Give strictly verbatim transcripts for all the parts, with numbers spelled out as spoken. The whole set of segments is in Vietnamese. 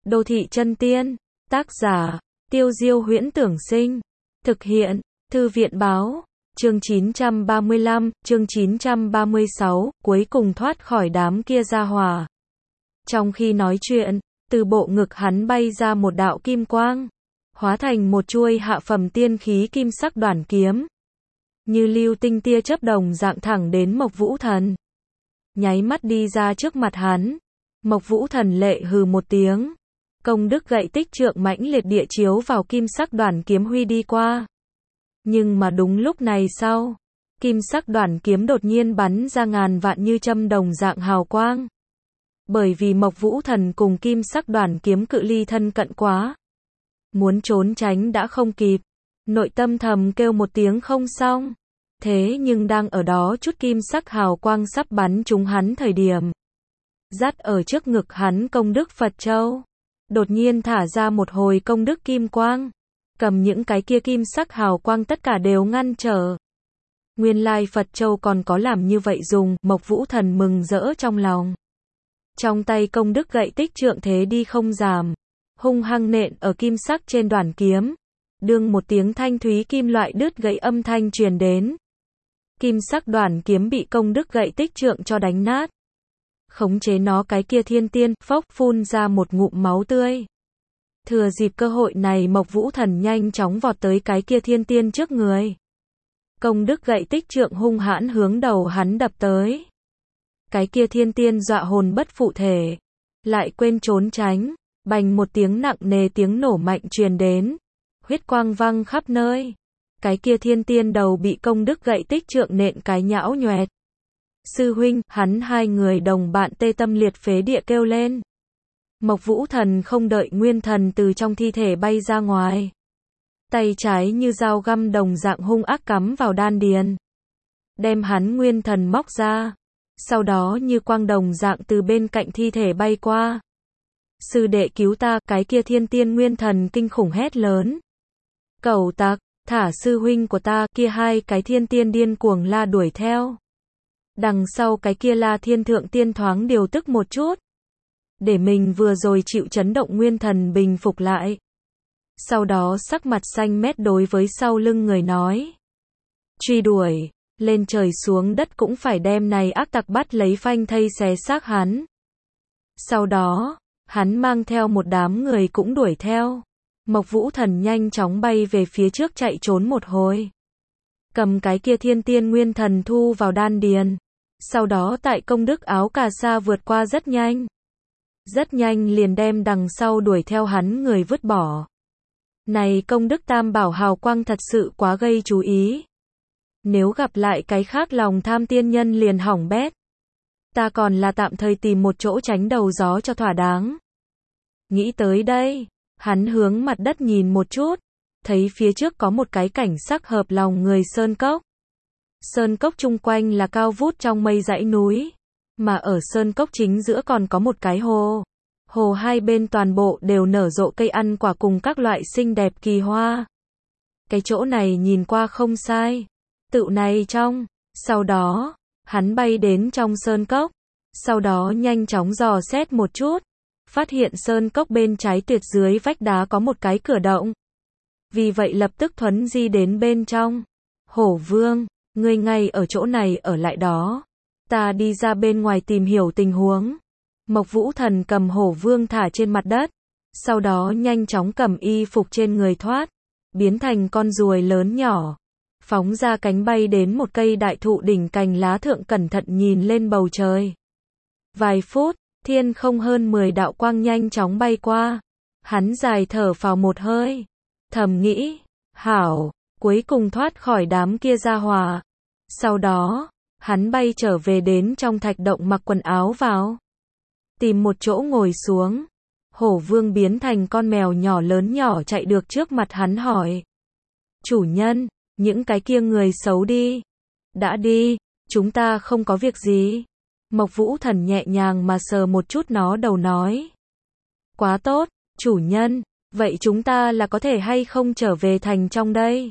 Đô thị chân tiên. Tác giả, Tiêu Diêu Huyễn Tưởng Sinh. Thực hiện, Thư viện Báo. Chương chín trăm ba mươi lăm, chương chín trăm ba mươi sáu, cuối cùng thoát khỏi đám kia gia hỏa. Trong khi nói chuyện, từ bộ ngực hắn bay ra một đạo kim quang, hóa thành một chuôi hạ phẩm tiên khí kim sắc đoản kiếm. Như lưu tinh tia chớp đồng dạng thẳng đến Mộc Vũ Thần. Nháy mắt đi ra trước mặt hắn. Mộc Vũ Thần lệ hừ một tiếng. Công đức gậy tích trượng mãnh liệt địa chiếu vào kim sắc đoản kiếm huy đi qua. Nhưng mà đúng lúc này sau, kim sắc đoản kiếm đột nhiên bắn ra ngàn vạn như châm đồng dạng hào quang. Bởi vì Mộc Vũ Thần cùng kim sắc đoản kiếm cự ly thân cận quá. Muốn trốn tránh đã không kịp. Nội tâm thầm kêu một tiếng không xong. Thế nhưng đang ở đó chút kim sắc hào quang sắp bắn trúng hắn thời điểm. Dắt ở trước ngực hắn công đức Phật Châu. Đột nhiên thả ra một hồi công đức kim quang. Cầm những cái kia kim sắc hào quang tất cả đều ngăn trở. Nguyên lai Phật Châu còn có làm như vậy dùng, Mộc Vũ Thần mừng rỡ trong lòng. Trong tay công đức gậy tích trượng thế đi không giảm. Hung hăng nện ở kim sắc trên đoản kiếm. Đương một tiếng thanh thúy kim loại đứt gãy âm thanh truyền đến. Kim sắc đoản kiếm bị công đức gậy tích trượng cho đánh nát. Khống chế nó cái kia thiên tiên, phốc phun ra một ngụm máu tươi. Thừa dịp cơ hội này Mộc Vũ Thần nhanh chóng vọt tới cái kia thiên tiên trước người. Công đức gậy tích trượng hung hãn hướng đầu hắn đập tới. Cái kia thiên tiên dọa hồn bất phụ thể. Lại quên trốn tránh. Bành một tiếng nặng nề tiếng nổ mạnh truyền đến. Huyết quang văng khắp nơi. Cái kia thiên tiên đầu bị công đức gậy tích trượng nện cái nhão nhoẹt. Sư huynh, hắn hai người đồng bạn tê tâm liệt phế địa kêu lên. Mộc Vũ Thần không đợi nguyên thần từ trong thi thể bay ra ngoài. Tay trái như dao găm đồng dạng hung ác cắm vào đan điền. Đem hắn nguyên thần móc ra. Sau đó như quang đồng dạng từ bên cạnh thi thể bay qua. Sư đệ cứu ta, cái kia thiên tiên nguyên thần kinh khủng hét lớn. Cẩu tặc, thả sư huynh của ta, kia hai cái thiên tiên điên cuồng la đuổi theo. Đằng sau cái kia La Thiên Thượng Tiên thoáng điều tức một chút. Để mình vừa rồi chịu chấn động nguyên thần bình phục lại. Sau đó sắc mặt xanh mét đối với sau lưng người nói. Truy đuổi, lên trời xuống đất cũng phải đem này ác tặc bắt lấy phanh thây xé xác hắn. Sau đó, hắn mang theo một đám người cũng đuổi theo. Mộc Vũ Thần nhanh chóng bay về phía trước chạy trốn một hồi. Cầm cái kia thiên tiên nguyên thần thu vào đan điền. Sau đó tại công đức áo cà sa vượt qua rất nhanh. Rất nhanh liền đem đằng sau đuổi theo hắn người vứt bỏ. Này công đức tam bảo hào quang thật sự quá gây chú ý. Nếu gặp lại cái khác lòng tham tiên nhân liền hỏng bét. Ta còn là tạm thời tìm một chỗ tránh đầu gió cho thỏa đáng. Nghĩ tới đây, hắn hướng mặt đất nhìn một chút. Thấy phía trước có một cái cảnh sắc hợp lòng người sơn cốc. Sơn cốc chung quanh là cao vút trong mây dãy núi. Mà ở sơn cốc chính giữa còn có một cái hồ. Hồ hai bên toàn bộ đều nở rộ cây ăn quả cùng các loại xinh đẹp kỳ hoa. Cái chỗ này nhìn qua không sai. Tựu này trong. Sau đó, hắn bay đến trong sơn cốc. Sau đó nhanh chóng dò xét một chút. Phát hiện sơn cốc bên trái tuyệt dưới vách đá có một cái cửa động. Vì vậy lập tức thuấn di đến bên trong. Hổ Vương, ngươi ngay ở chỗ này ở lại đó. Ta đi ra bên ngoài tìm hiểu tình huống. Mộc Vũ Thần cầm Hổ Vương thả trên mặt đất. Sau đó nhanh chóng cầm y phục trên người thoát. Biến thành con ruồi lớn nhỏ. Phóng ra cánh bay đến một cây đại thụ đỉnh cành lá thượng cẩn thận nhìn lên bầu trời. Vài phút, thiên không hơn mười đạo quang nhanh chóng bay qua. Hắn dài thở phào một hơi. Thầm nghĩ, hảo, cuối cùng thoát khỏi đám kia gia hỏa. Sau đó, hắn bay trở về đến trong thạch động mặc quần áo vào. Tìm một chỗ ngồi xuống. Hổ Vương biến thành con mèo nhỏ lớn nhỏ chạy được trước mặt hắn hỏi. Chủ nhân, những cái kia người xấu đi. Đã đi, chúng ta không có việc gì. Mộc Vũ Thần nhẹ nhàng mà sờ một chút nó đầu nói. Quá tốt, chủ nhân, vậy chúng ta là có thể hay không trở về thành trong đây?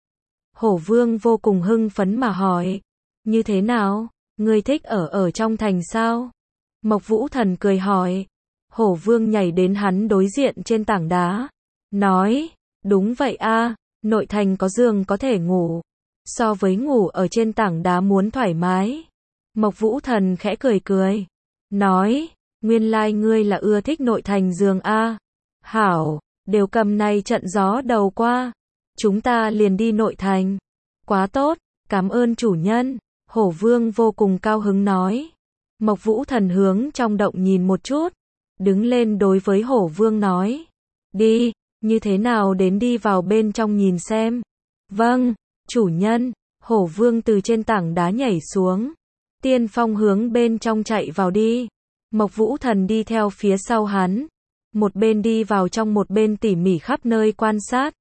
Hổ Vương vô cùng hưng phấn mà hỏi. Như thế nào? Ngươi thích ở ở trong thành sao? Mộc Vũ Thần cười hỏi. Hổ Vương nhảy đến hắn đối diện trên tảng đá. Nói, đúng vậy a, nội thành có giường có thể ngủ. So với ngủ ở trên tảng đá muốn thoải mái. Mộc Vũ Thần khẽ cười cười. Nói, nguyên lai ngươi là ưa thích nội thành giường a. Hảo, đều cầm này trận gió đầu qua. Chúng ta liền đi nội thành. Quá tốt, cảm ơn chủ nhân. Hổ Vương vô cùng cao hứng nói. Mộc Vũ Thần hướng trong động nhìn một chút. Đứng lên đối với Hổ Vương nói. Đi, như thế nào đến đi vào bên trong nhìn xem. Vâng, chủ nhân. Hổ Vương từ trên tảng đá nhảy xuống. Tiên Phong hướng bên trong chạy vào đi. Mộc Vũ Thần đi theo phía sau hắn. Một bên đi vào trong một bên tỉ mỉ khắp nơi quan sát.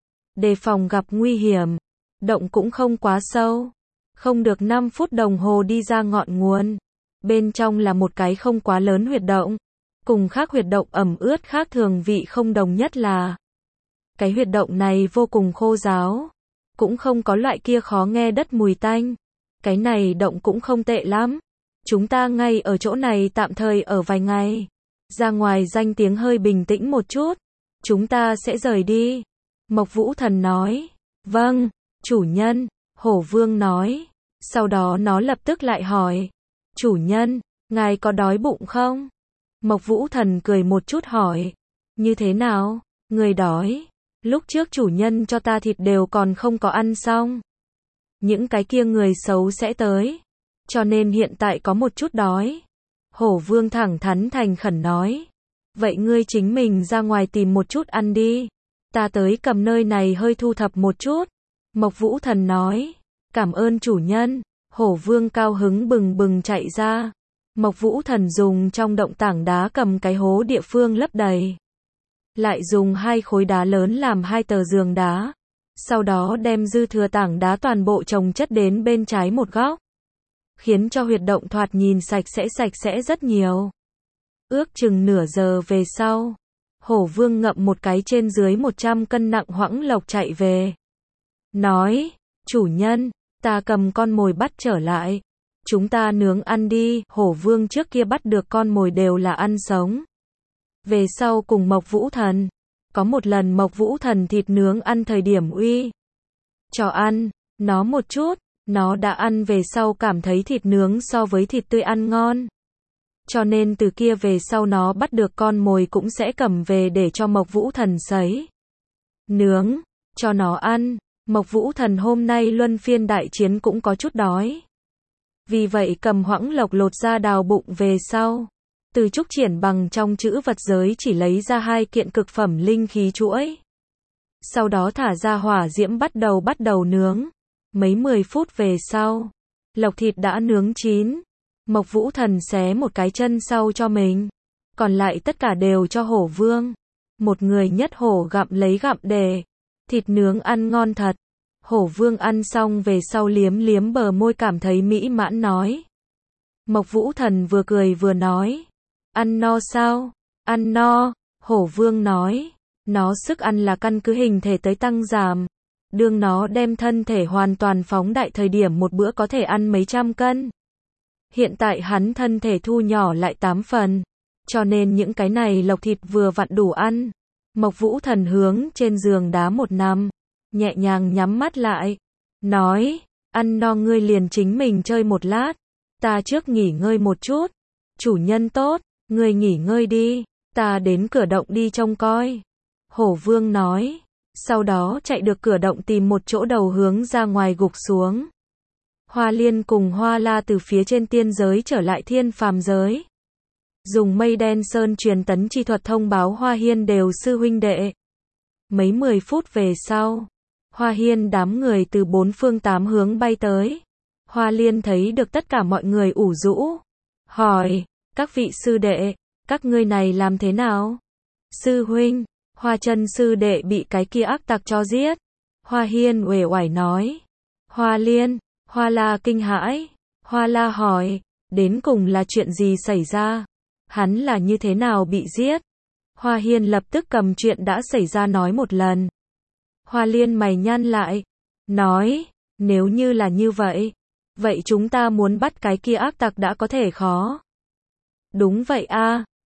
Đề phòng gặp nguy hiểm. Động cũng không quá sâu. Không được năm phút đồng hồ đi ra ngọn nguồn. Bên trong là một cái không quá lớn huyệt động. Cùng khác huyệt động ẩm ướt khác thường vị không đồng nhất là. Cái huyệt động này vô cùng khô ráo. Cũng không có loại kia khó nghe đất mùi tanh. Cái này động cũng không tệ lắm. Chúng ta ngay ở chỗ này tạm thời ở vài ngày. Ra ngoài danh tiếng hơi bình tĩnh một chút. Chúng ta sẽ rời đi. Mộc Vũ Thần nói. Vâng, chủ nhân. Hổ Vương nói. Sau đó nó lập tức lại hỏi. Chủ nhân, ngài có đói bụng không? Mộc Vũ Thần cười một chút hỏi. Như thế nào? Người đói. Lúc trước chủ nhân cho ta thịt đều còn không có ăn xong. Những cái kia người xấu sẽ tới. Cho nên hiện tại có một chút đói. Hổ Vương thẳng thắn thành khẩn nói. Vậy ngươi chính mình ra ngoài tìm một chút ăn đi. Ta tới cầm nơi này hơi thu thập một chút. Mộc Vũ Thần nói. Cảm ơn chủ nhân. Hổ Vương cao hứng bừng bừng chạy ra. Mộc Vũ Thần dùng trong động tảng đá cầm cái hố địa phương lấp đầy. Lại dùng hai khối đá lớn làm hai tờ giường đá. Sau đó đem dư thừa tảng đá toàn bộ chồng chất đến bên trái một góc. Khiến cho huyệt động thoạt nhìn sạch sẽ sạch sẽ rất nhiều. Ước chừng nửa giờ về sau. Hổ Vương ngậm một cái trên dưới một trăm cân nặng hoãng lộc chạy về. Nói, chủ nhân, ta cầm con mồi bắt trở lại. Chúng ta nướng ăn đi. Hổ Vương trước kia bắt được con mồi đều là ăn sống. Về sau cùng Mộc Vũ Thần. Có một lần Mộc Vũ Thần thịt nướng ăn thời điểm uy. Cho ăn, nó một chút. Nó đã ăn về sau cảm thấy thịt nướng so với thịt tươi ăn ngon. Cho nên từ kia về sau nó bắt được con mồi cũng sẽ cầm về để cho Mộc Vũ Thần sấy. Nướng, cho nó ăn. Mộc Vũ Thần hôm nay luân phiên đại chiến cũng có chút đói. Vì vậy cầm hoãng lộc lột ra đào bụng về sau. Từ trúc triển bằng trong chữ vật giới chỉ lấy ra hai kiện cực phẩm linh khí chuỗi. Sau đó thả ra hỏa diễm bắt đầu bắt đầu nướng. Mấy mười phút về sau. Lộc thịt đã nướng chín. Mộc Vũ Thần xé một cái chân sau cho mình. Còn lại tất cả đều cho Hổ Vương. Một người nhất hổ gặm lấy gặm để. Thịt nướng ăn ngon thật. Hổ Vương ăn xong về sau liếm liếm bờ môi cảm thấy mỹ mãn nói. Mộc Vũ Thần vừa cười vừa nói. Ăn no sao? Ăn no. Hổ Vương nói. Nó sức ăn là căn cứ hình thể tới tăng giảm. Đương nó đem thân thể hoàn toàn phóng đại thời điểm một bữa có thể ăn mấy trăm cân. Hiện tại hắn thân thể thu nhỏ lại tám phần. Cho nên những cái này lộc thịt vừa vặn đủ ăn. Mộc Vũ Thần hướng trên giường đá một nằm. Nhẹ nhàng nhắm mắt lại. Nói, ăn no ngươi liền chính mình chơi một lát. Ta trước nghỉ ngơi một chút. Chủ nhân tốt, ngươi nghỉ ngơi đi. Ta đến cửa động đi trông coi. Hổ Vương nói. Sau đó chạy được cửa động tìm một chỗ đầu hướng ra ngoài gục xuống. Hoa Liên cùng Hoa La từ phía trên tiên giới trở lại thiên phàm giới. Dùng mây đen sơn truyền tấn chi thuật thông báo Hoa Hiên đều sư huynh đệ. Mấy mười phút về sau. Hoa Hiên đám người từ bốn phương tám hướng bay tới. Hoa Liên thấy được tất cả mọi người ủ rũ. Hỏi, các vị sư đệ, các ngươi này làm thế nào? Sư huynh, Hoa Chân sư đệ bị cái kia ác tặc cho giết. Hoa Hiên uể oải nói. Hoa Liên, Hoa La kinh hãi. Hoa La hỏi, đến cùng là chuyện gì xảy ra? Hắn là như thế nào bị giết? Hoa Hiên lập tức cầm chuyện đã xảy ra nói một lần. Hoa Liên mày nhăn lại. Nói, nếu như là như vậy. Vậy chúng ta muốn bắt cái kia ác tặc đã có thể khó. Đúng vậy a,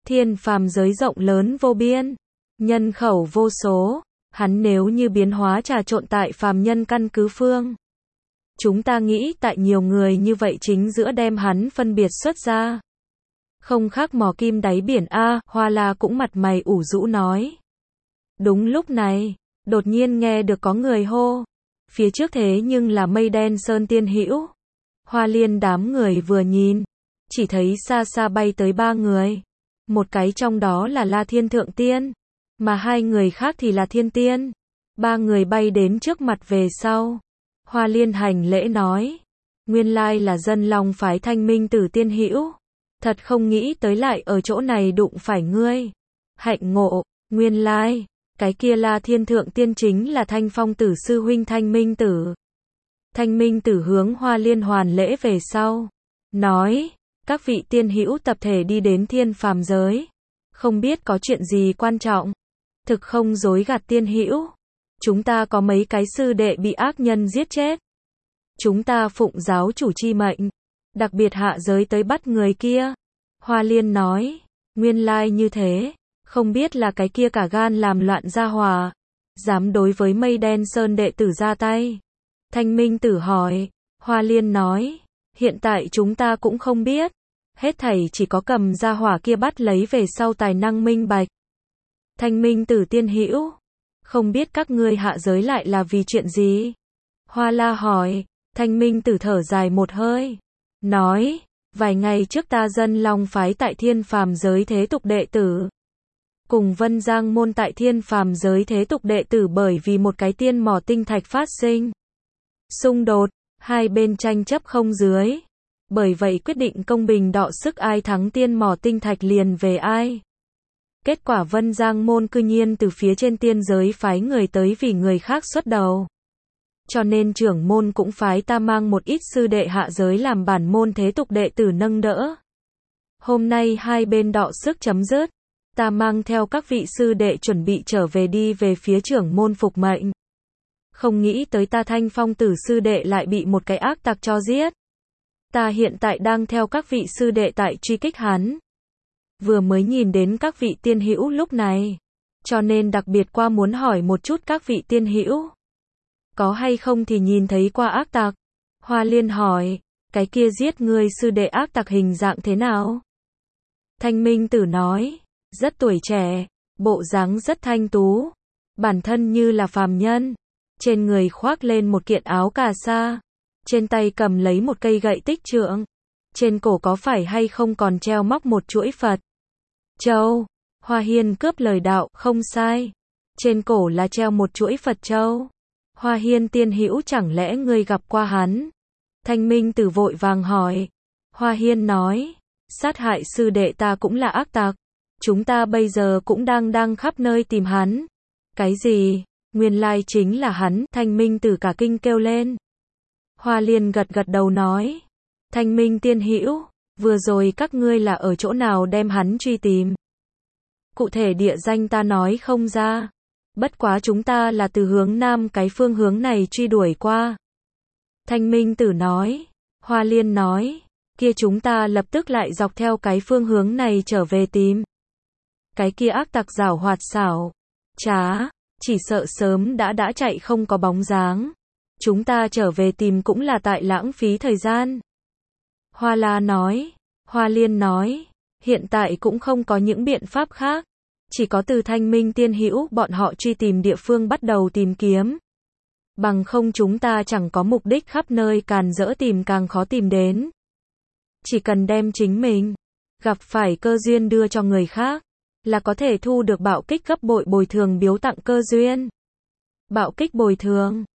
Thiên phàm giới rộng lớn vô biên, nhân khẩu vô số, hắn nếu như biến hóa trà trộn tại phàm nhân căn cứ phương. Chúng ta nghĩ tại nhiều người như vậy chính giữa đem hắn phân biệt xuất ra. Không khác mò kim đáy biển a, Hoa La cũng mặt mày ủ rũ nói. Đúng lúc này, đột nhiên nghe được có người hô. Phía trước thế nhưng là mây đen Sơn Tiên Hữu. Hoa Liên đám người vừa nhìn, chỉ thấy xa xa bay tới ba người. Một cái trong đó là La Thiên Thượng Tiên, mà hai người khác thì là Thiên Tiên. Ba người bay đến trước mặt về sau. Hoa Liên hành lễ nói, nguyên lai là dân Long phái Thanh Minh Tử Tiên Hữu. Thật không nghĩ tới lại ở chỗ này đụng phải ngươi. Hạnh ngộ, nguyên lai, cái kia La Thiên Thượng Tiên chính là Thanh Phong Tử sư huynh Thanh Minh Tử. Thanh Minh Tử hướng Hoa Liên hoàn lễ về sau, nói, các vị tiên hữu tập thể đi đến thiên phàm giới. Không biết có chuyện gì quan trọng. Thực không dối gạt tiên hữu. Chúng ta có mấy cái sư đệ bị ác nhân giết chết. Chúng ta phụng giáo chủ chi mệnh, đặc biệt hạ giới tới bắt người kia. Hoa Liên nói, nguyên lai như thế, không biết là cái kia cả gan làm loạn gia hòa, dám đối với mây đen Sơn đệ tử ra tay. Thanh Minh Tử hỏi, Hoa Liên nói, hiện tại chúng ta cũng không biết, hết thảy chỉ có cầm gia hỏa kia bắt lấy về sau tài năng minh bạch. Thanh Minh Tử tiên hữu, không biết các ngươi hạ giới lại là vì chuyện gì? Hoa La hỏi. Thanh Minh Tử thở dài một hơi, nói, vài ngày trước ta dân Long phái tại thiên phàm giới thế tục đệ tử, cùng Vân Giang môn tại thiên phàm giới thế tục đệ tử bởi vì một cái tiên mỏ tinh thạch phát sinh xung đột, hai bên tranh chấp không dưới, bởi vậy quyết định công bình đọ sức ai thắng tiên mỏ tinh thạch liền về ai. Kết quả Vân Giang môn cư nhiên từ phía trên tiên giới phái người tới vì người khác xuất đầu. Cho nên trưởng môn cũng phái ta mang một ít sư đệ hạ giới làm bản môn thế tục đệ tử nâng đỡ. Hôm nay hai bên đọ sức chấm dứt, ta mang theo các vị sư đệ chuẩn bị trở về đi về phía trưởng môn phục mệnh. Không nghĩ tới ta Thanh Phong Tử sư đệ lại bị một cái ác tặc cho giết. Ta hiện tại đang theo các vị sư đệ tại truy kích hắn. Vừa mới nhìn đến các vị tiên hữu lúc này, cho nên đặc biệt qua muốn hỏi một chút các vị tiên hữu. Có hay không thì nhìn thấy qua ác tặc? Hoa Liên hỏi, cái kia giết ngươi sư đệ ác tặc hình dạng thế nào? Thanh Minh Tử nói, rất tuổi trẻ, bộ dáng rất thanh tú, bản thân như là phàm nhân, trên người khoác lên một kiện áo cà sa, trên tay cầm lấy một cây gậy tích trượng, trên cổ có phải hay không còn treo móc một chuỗi Phật châu? Hoa Hiên cướp lời đạo, không sai, trên cổ là treo một chuỗi Phật châu. Hoa Hiên tiên hữu chẳng lẽ ngươi gặp qua hắn? Thanh Minh Tử vội vàng hỏi. Hoa Hiên nói, sát hại sư đệ ta cũng là ác tặc. Chúng ta bây giờ cũng đang đang khắp nơi tìm hắn. Cái gì? Nguyên lai chính là hắn. Thanh Minh Tử cả kinh kêu lên. Hoa Liên gật gật đầu nói, Thanh Minh tiên hữu, vừa rồi các ngươi là ở chỗ nào đem hắn truy tìm? Cụ thể địa danh ta nói không ra. Bất quá chúng ta là từ hướng nam cái phương hướng này truy đuổi qua. Thanh Minh Tử nói. Hoa Liên nói, kia chúng ta lập tức lại dọc theo cái phương hướng này trở về tìm. Cái kia ác tặc giảo hoạt xảo trá, chỉ sợ sớm đã đã chạy không có bóng dáng. Chúng ta trở về tìm cũng là tại lãng phí thời gian. Hoa La nói. Hoa Liên nói, hiện tại cũng không có những biện pháp khác. Chỉ có từ Thanh Minh tiên hữu bọn họ truy tìm địa phương bắt đầu tìm kiếm. Bằng không chúng ta chẳng có mục đích khắp nơi càn rỡ tìm càng khó tìm đến. Chỉ cần đem chính mình gặp phải cơ duyên đưa cho người khác, là có thể thu được bạo kích gấp bội bồi thường biếu tặng cơ duyên. Bạo kích bồi thường